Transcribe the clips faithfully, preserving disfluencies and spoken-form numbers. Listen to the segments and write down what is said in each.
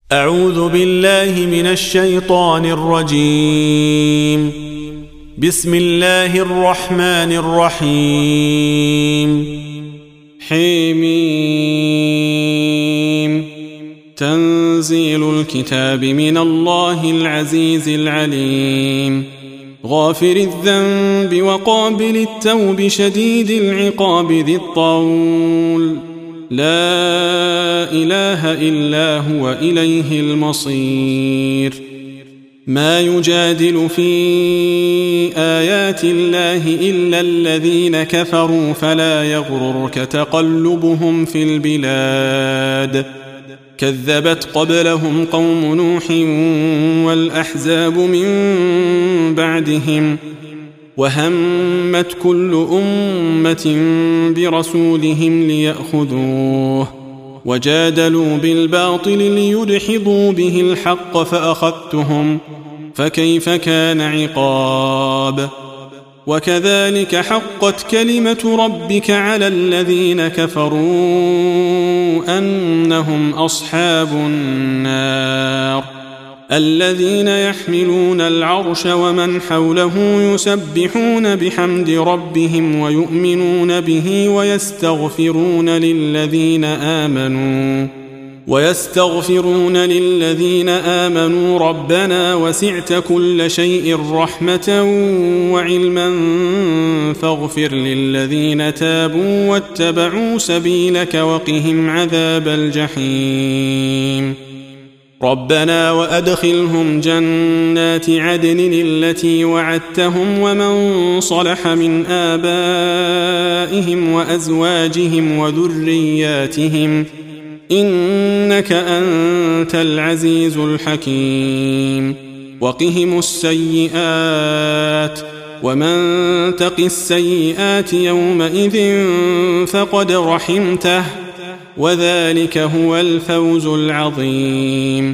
أعوذ بالله من الشيطان الرجيم. بسم الله الرحمن الرحيم. حميم. تنزيل الكتاب من الله العزيز العليم، غافر الذنب وقابل التوب شديد العقاب ذي الطول، لا إله إلا هو إليه المصير. ما يجادل في آيات الله إلا الذين كفروا فلا يغررك تقلبهم في البلاد. كذبت قبلهم قوم نوح والأحزاب من بعدهم، وهمت كل أمة برسولهم ليأخذوه، وجادلوا بالباطل ليدحضوا به الحق فأخذتهم، فكيف كان عقاب. وكذلك حقت كلمة ربك على الذين كفروا أنهم أصحاب النار، الذين يحملون العرش ومن حوله يسبحون بحمد ربهم ويؤمنون به ويستغفرون للذين آمنوا ويستغفرون للذين آمنوا ربنا وسعت كل شيء رحمة وعلما فاغفر للذين تابوا واتبعوا سبيلك وقهم عذاب الجحيم. ربنا وأدخلهم جنات عدن التي وعدتهم ومن صلح من آبائهم وأزواجهم وذرياتهم إنك أنت العزيز الحكيم. وقهم السيئات، ومن تق السيئات يومئذ فقد رحمته، وذلك هو الفوز العظيم.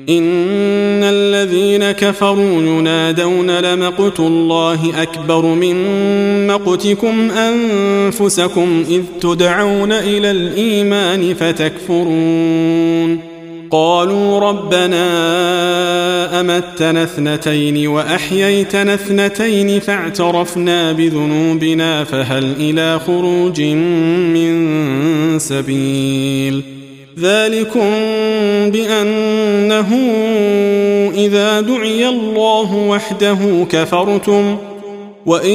إن الذين كفروا ينادون لمقت الله أكبر من مقتكم أنفسكم إذ تدعون إلى الإيمان فتكفرون. قالوا ربنا أمتنا اثنتين وأحييتنا اثنتين فاعترفنا بذنوبنا فهل إلى خروج من سبيل. ذلكم بأنه إذا دعي الله وحده كفرتم وإن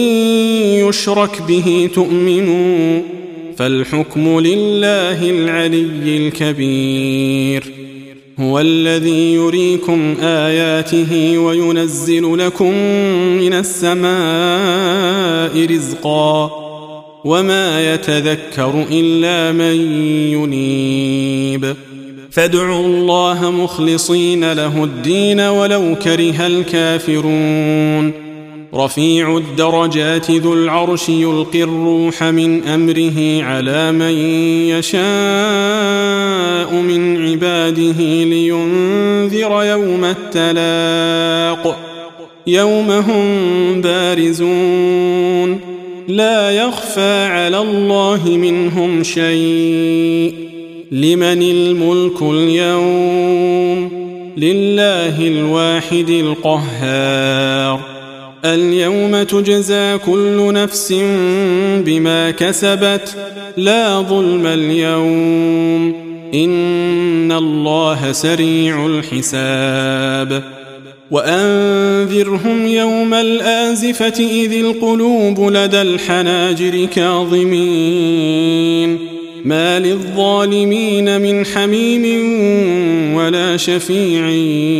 يشرك به تؤمنوا، فالحكم لله العلي الكبير. هو الذي يريكم آياته وينزل لكم من السماء رزقا، وما يتذكر إلا من ينيب. فادعوا الله مخلصين له الدين ولو كره الكافرون. رفيع الدرجات ذو العرش يلقي الروح من أمره على من يشاء من عباده لينذر يوم التلاق، يوم هم بارزون لا يخفى على الله منهم شيء. لمن الملك اليوم؟ لله الواحد القهار. اليوم تجزى كل نفس بما كسبت لا ظلم اليوم، إن الله سريع الحساب. وأنذرهم يوم الآزفة إذ القلوب لدى الحناجر كاظمين، ما للظالمين من حميم ولا شفيع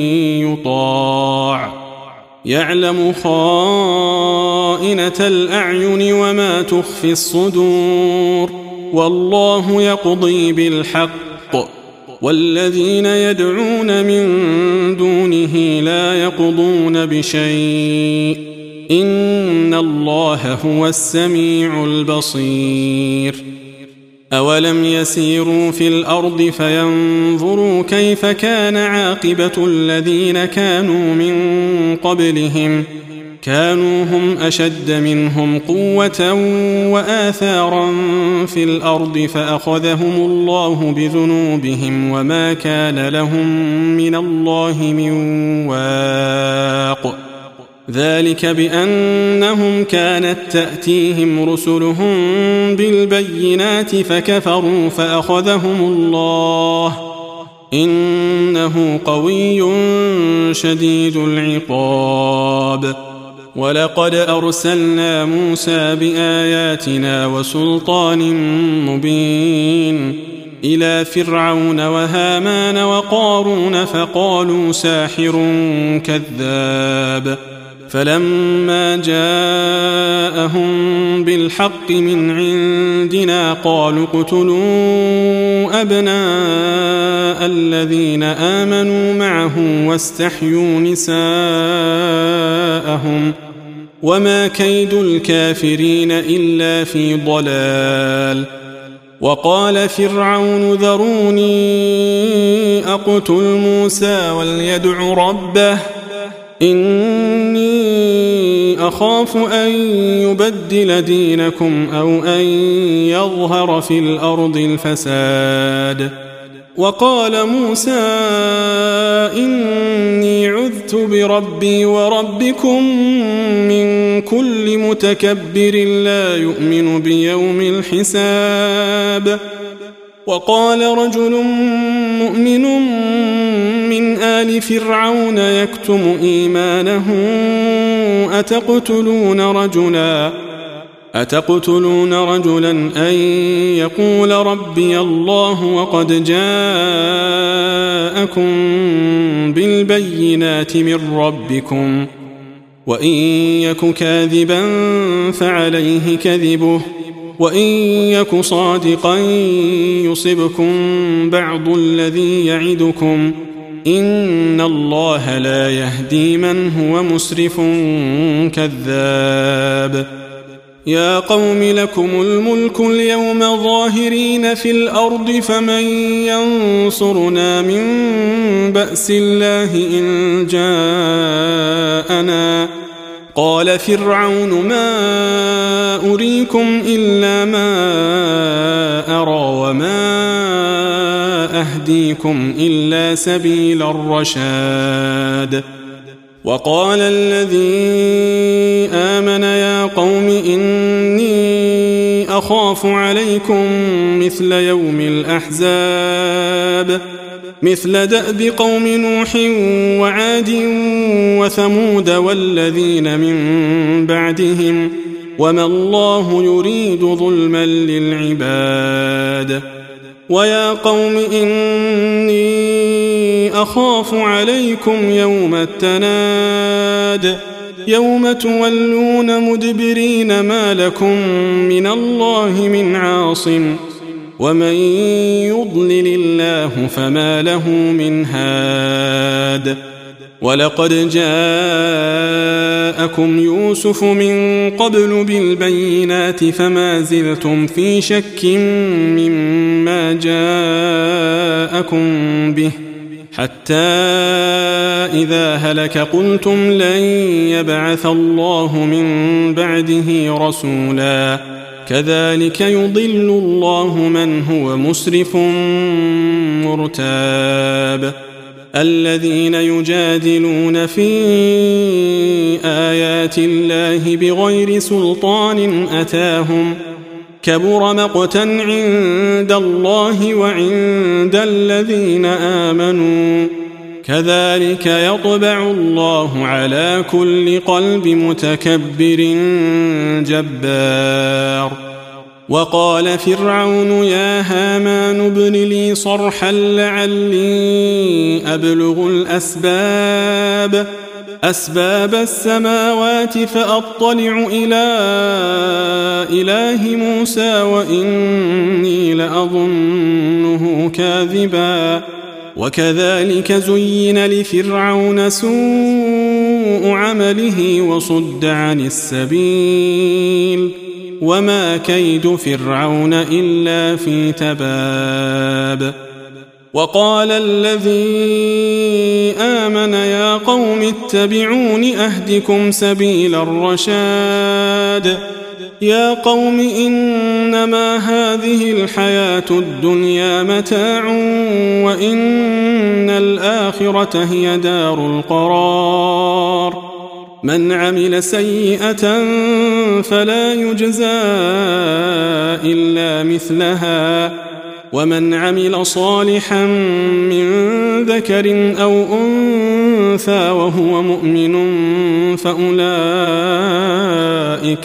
يطاع. يعلم خائنة الأعين وما تخفي الصدور، والله يقضي بالحق، والذين يدعون من دونه لا يقضون بشيء، إن الله هو السميع البصير. أولم يسيروا في الأرض فينظروا كيف كان عاقبة الذين كانوا من قبلهم، كانوا هم أشد منهم قوة وآثارا في الأرض فأخذهم الله بذنوبهم وما كان لهم من الله من واق ذلك بأنهم كانت تأتيهم رسلهم بالبينات فكفروا فأخذهم الله إنه قوي شديد العقاب ولقد أرسلنا موسى بآياتنا وسلطان مبين إلى فرعون وهامان وقارون فقالوا ساحر كذاب فلما جاءهم بالحق من عندنا قالوا اقتلوا أبناء الذين آمنوا معه واستحيوا نساءهم وما كيد الكافرين إلا في ضلال وقال فرعون ذروني أقتل موسى وليدع ربه إني أخاف أن يبدل دينكم أو أن يظهر في الأرض الفساد وقال موسى إني عذت بربي وربكم من كل متكبر لا يؤمن بيوم الحساب وقال رجل مؤمن من آل فرعون يكتم إيمانه أتقتلون رجلا أتقتلون رجلا أن يقول ربي الله وقد جاءكم بالبينات من ربكم وإن يك كاذبا فعليه كذبه وإن يك صادقا يصبكم بعض الذي يعدكم إن الله لا يهدي من هو مسرف كذاب يا قوم لكم الملك اليوم ظاهرين في الأرض فمن ينصرنا من بأس الله إن جاءنا قال فرعون ما أريكم إلا ما أرى وما أهديكم إلا سبيل الرشاد وقال الذي آمن يا قوم إني أخاف عليكم مثل يوم الأحزاب مثل دأب قوم نوح وعاد وثمود والذين من بعدهم وما الله يريد ظلما للعباد ويا قوم إني أخاف عليكم يوم التناد يوم تولون مدبرين ما لكم من الله من عاصم ومن يضلل الله فما له من هاد ولقد جاءكم يوسف من قبل بالبينات فما زلتم في شك مما جاءكم به حتى إذا هلك قلتم لن يبعث الله من بعده رسولا كذلك يضل الله من هو مسرف مرتاب الذين يجادلون في آيات الله بغير سلطان أتاهم كبر مقتا عند الله وعند الذين آمنوا كذلك يطبع الله على كل قلب متكبر جبار وقال فرعون يا هامان ابن لي صرحا لعلي أبلغ الأسباب أسباب السماوات فأطلع إلى إله موسى وإني لأظنه كاذبا وكذلك زين لفرعون سوء عمله وصد عن السبيل وما كيد فرعون إلا في تباب وقال الذي آمن يا قوم اتبعون أهدكم سبيل الرشاد يا قوم إنما هذه الحياة الدنيا متاع وإن الآخرة هي دار القرار من عمل سيئة فلا يجزى إلا مثلها ومن عمل صالحا من ذكر أو أنثى وهو مؤمن فأولئك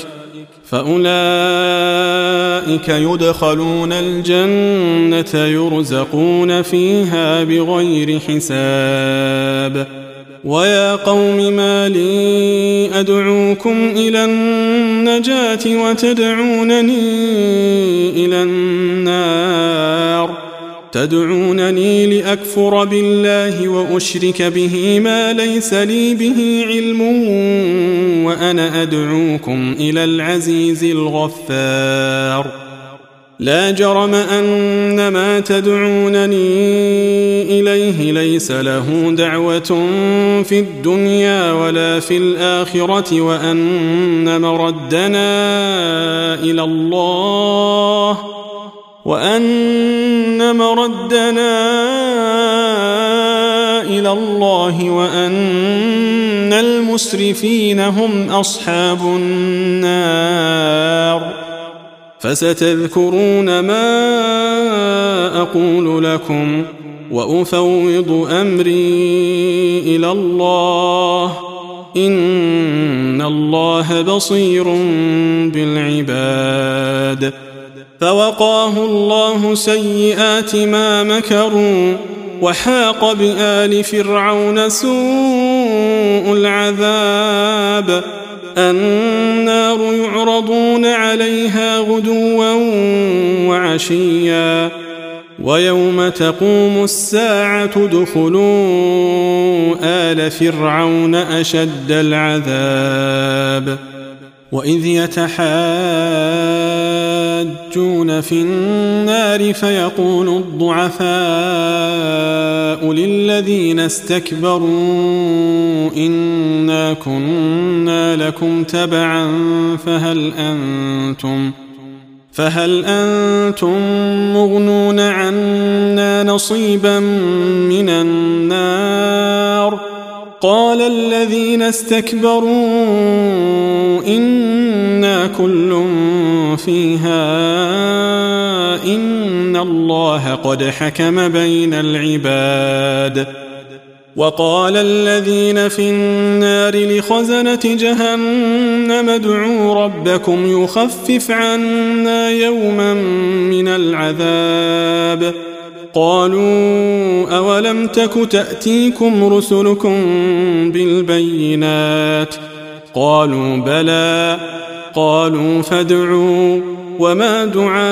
فأولئك يدخلون الجنة يرزقون فيها بغير حساب ويا قوم ما لي أدعوكم إلى النجاة وتدعونني إلى النار تدعونني لأكفر بالله وأشرك به ما ليس لي به علم وأنا أدعوكم إلى العزيز الغفار لا جرم أن ما تدعونني إليه ليس له دعوة في الدنيا ولا في الآخرة وأن مردنا إلى الله وأن مردنا إلى الله وأن المسرفين هم أصحاب النار فستذكرون ما أقول لكم وأفوض أمري إلى الله إن الله بصير بالعباد فوقاه الله سيئات ما مكروا وحاق بآل فرعون سوء العذاب النار يعرضون عليها غدوا وعشيا ويوم تقوم الساعة ادخلوا آل فرعون أشد العذاب وإذ يتحاجون في النار فيقول الضعفاء للذين استكبروا إنا كنا لكم تبعا فهل أنتم فهل أنتم مغنون عنا نصيبا من النار قال الذين استكبروا إنا كل فيها إن الله قد حكم بين العباد وقال الذين في النار لخزنة جهنم ادعوا ربكم يخفف عنا يوما من العذاب قالوا أولم تك تأتيكم رسلكم بالبينات قالوا بلى قالوا فادعوا وما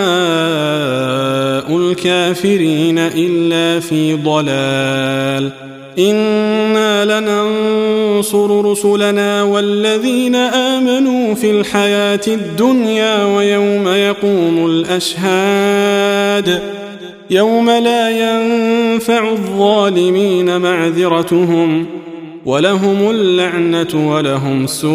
دعاء الكافرين إلا في ضلال إنا لننصر رسلنا والذين آمنوا في الحياة الدنيا ويوم يقوم الأشهاد يوم لا ينفع الظالمين معذرتهم ولهم اللعنة ولهم سوء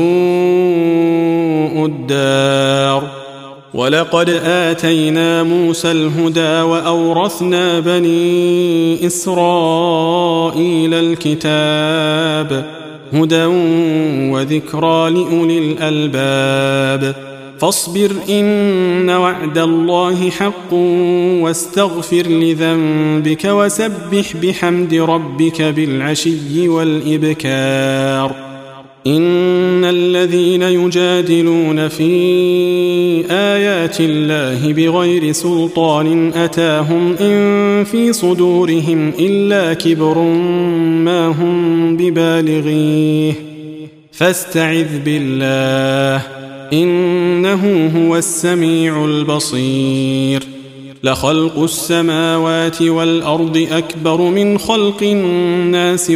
الدار ولقد آتينا موسى الهدى وأورثنا بني إسرائيل الكتاب هدى وذكرى لأولي الألباب فاصبر إن وعد الله حق واستغفر لذنبك وسبح بحمد ربك بالعشي والإبكار إن الذين يجادلون في آيات الله بغير سلطان أتاهم إن في صدورهم إلا كبر ما هم ببالغيه فاستعذ بالله إنه هو السميع البصير لخلق السماوات والأرض أكبر من خلق الناس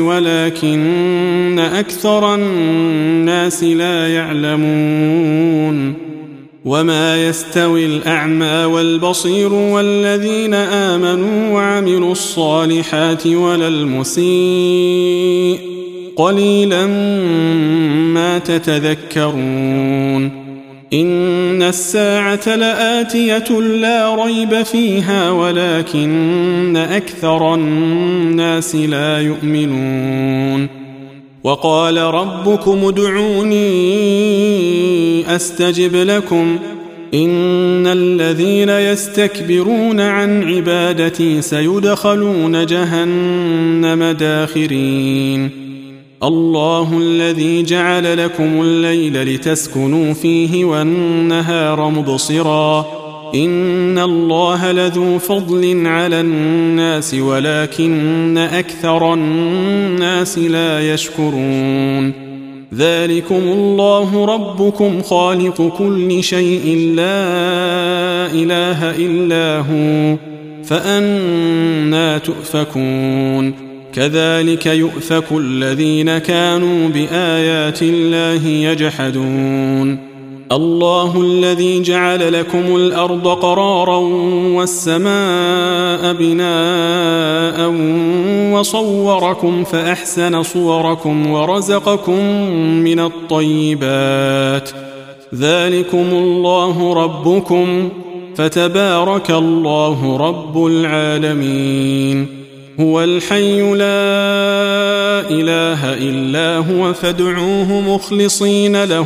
ولكن أكثر الناس لا يعلمون وما يستوي الأعمى والبصير والذين آمنوا وعملوا الصالحات ولا المسيء قليلا ما تتذكرون إن الساعة لآتية لا ريب فيها ولكن أكثر الناس لا يؤمنون وقال ربكم ادعوني أستجب لكم إن الذين يستكبرون عن عبادتي سيدخلون جهنم داخرين الله الذي جعل لكم الليل لتسكنوا فيه والنهار مبصرا إن الله لذو فضل على الناس ولكن أكثر الناس لا يشكرون ذلكم الله ربكم خالق كل شيء لا إله إلا هو فأنى تؤفكون كذلك يؤفك الذين كانوا بآيات الله يجحدون الله الذي جعل لكم الأرض قرارا والسماء بناء وصوركم فأحسن صوركم ورزقكم من الطيبات ذلكم الله ربكم فتبارك الله رب العالمين هو الحي لا إله إلا هو فادعوه مخلصين له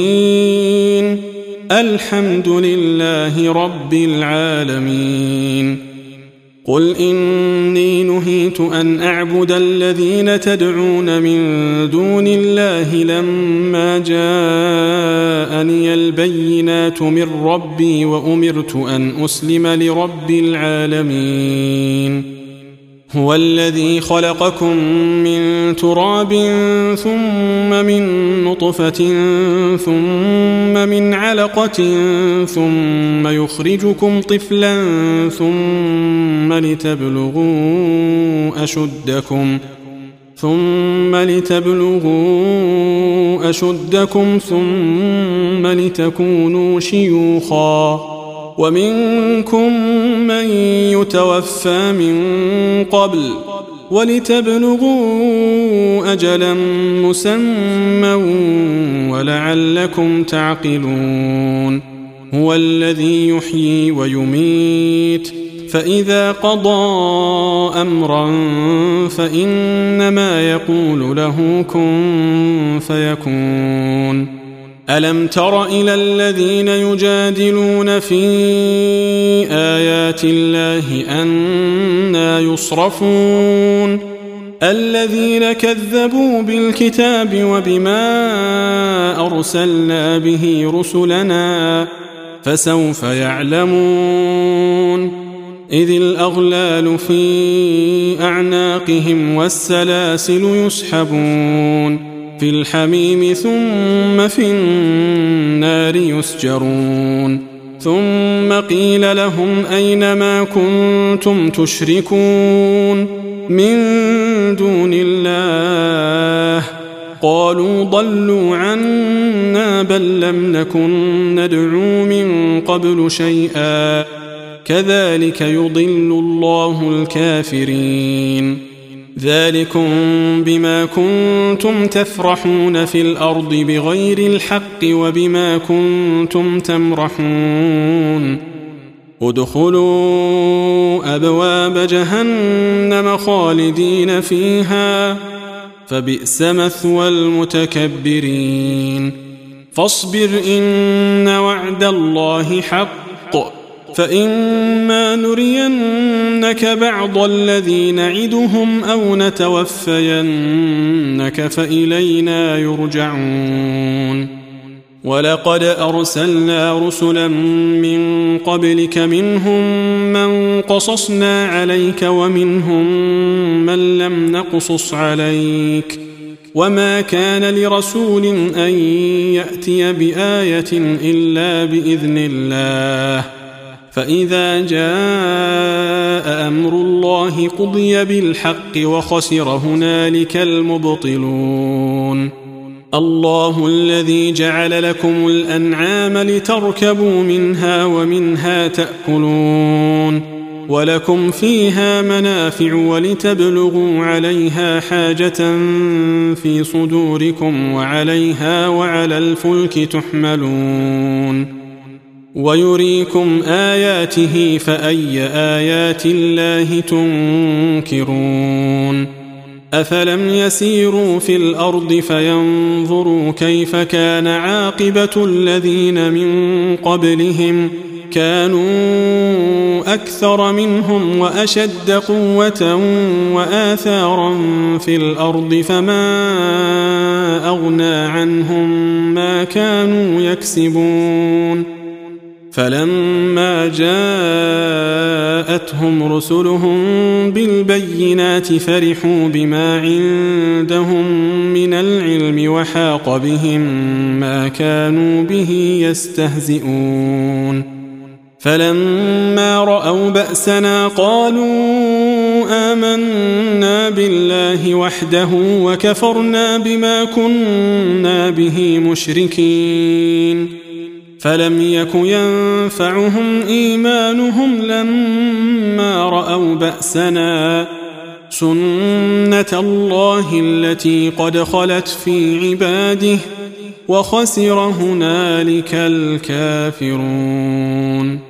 الدين الحمد لله رب العالمين قل إني نهيت أن أعبد الذين تدعون من دون الله لما جاءني البينات من ربي وأمرت أن أسلم لرب العالمين هو الذي خلقكم من تراب ثم من نطفة ثم من علقة ثم يخرجكم طفلا ثم لتبلغوا أشدكم ثم لتبلغوا أشدكم ثم لتكونوا شيوخا ومنكم من يتوفى من قبل ولتبلغوا أجلا مسمى ولعلكم تعقلون هو الذي يحيي ويميت فإذا قضى أمرا فإنما يقول له كن فيكون ألم تر إلى الذين يجادلون في آيات الله أنى يصرفون الذين كذبوا بالكتاب وبما أرسلنا به رسلنا فسوف يعلمون إذ الأغلال في أعناقهم والسلاسل يسحبون في الحميم ثم في النار يسجرون ثم قيل لهم أين ما كنتم تشركون من دون الله قالوا ضلوا عنا بل لم نكن ندعو من قبل شيئا كذلك يضل الله الكافرين ذلكم بما كنتم تفرحون في الأرض بغير الحق وبما كنتم تمرحون ادخلوا أبواب جهنم خالدين فيها فبئس مثوى المتكبرين فاصبر إن وعد الله حق فإما نرينك بعض الذي نعدهم أو نتوفينك فإلينا يرجعون ولقد أرسلنا رسلا من قبلك منهم من قصصنا عليك ومنهم من لم نقصص عليك وما كان لرسول أن يأتي بآية إلا بإذن الله فإذا جاء أمر الله قضي بالحق وخسر هنالك المبطلون الله الذي جعل لكم الأنعام لتركبوا منها ومنها تأكلون ولكم فيها منافع ولتبلغوا عليها حاجة في صدوركم وعليها وعلى الفلك تحملون ويريكم آياته فأي آيات الله تنكرون أفلم يسيروا في الأرض فينظروا كيف كان عاقبة الذين من قبلهم كانوا أكثر منهم وأشد قوة وآثارا في الأرض فما أغنى عنهم ما كانوا يكسبون فلما جاءتهم رسلهم بالبينات فرحوا بما عندهم من العلم وحاق بهم ما كانوا به يستهزئون فلما رأوا بأسنا قالوا آمنا بالله وحده وكفرنا بما كنا به مشركين فلم يك ينفعهم إيمانهم لما رأوا بأسنا سنة الله التي قد خلت في عباده وخسر هنالك الكافرون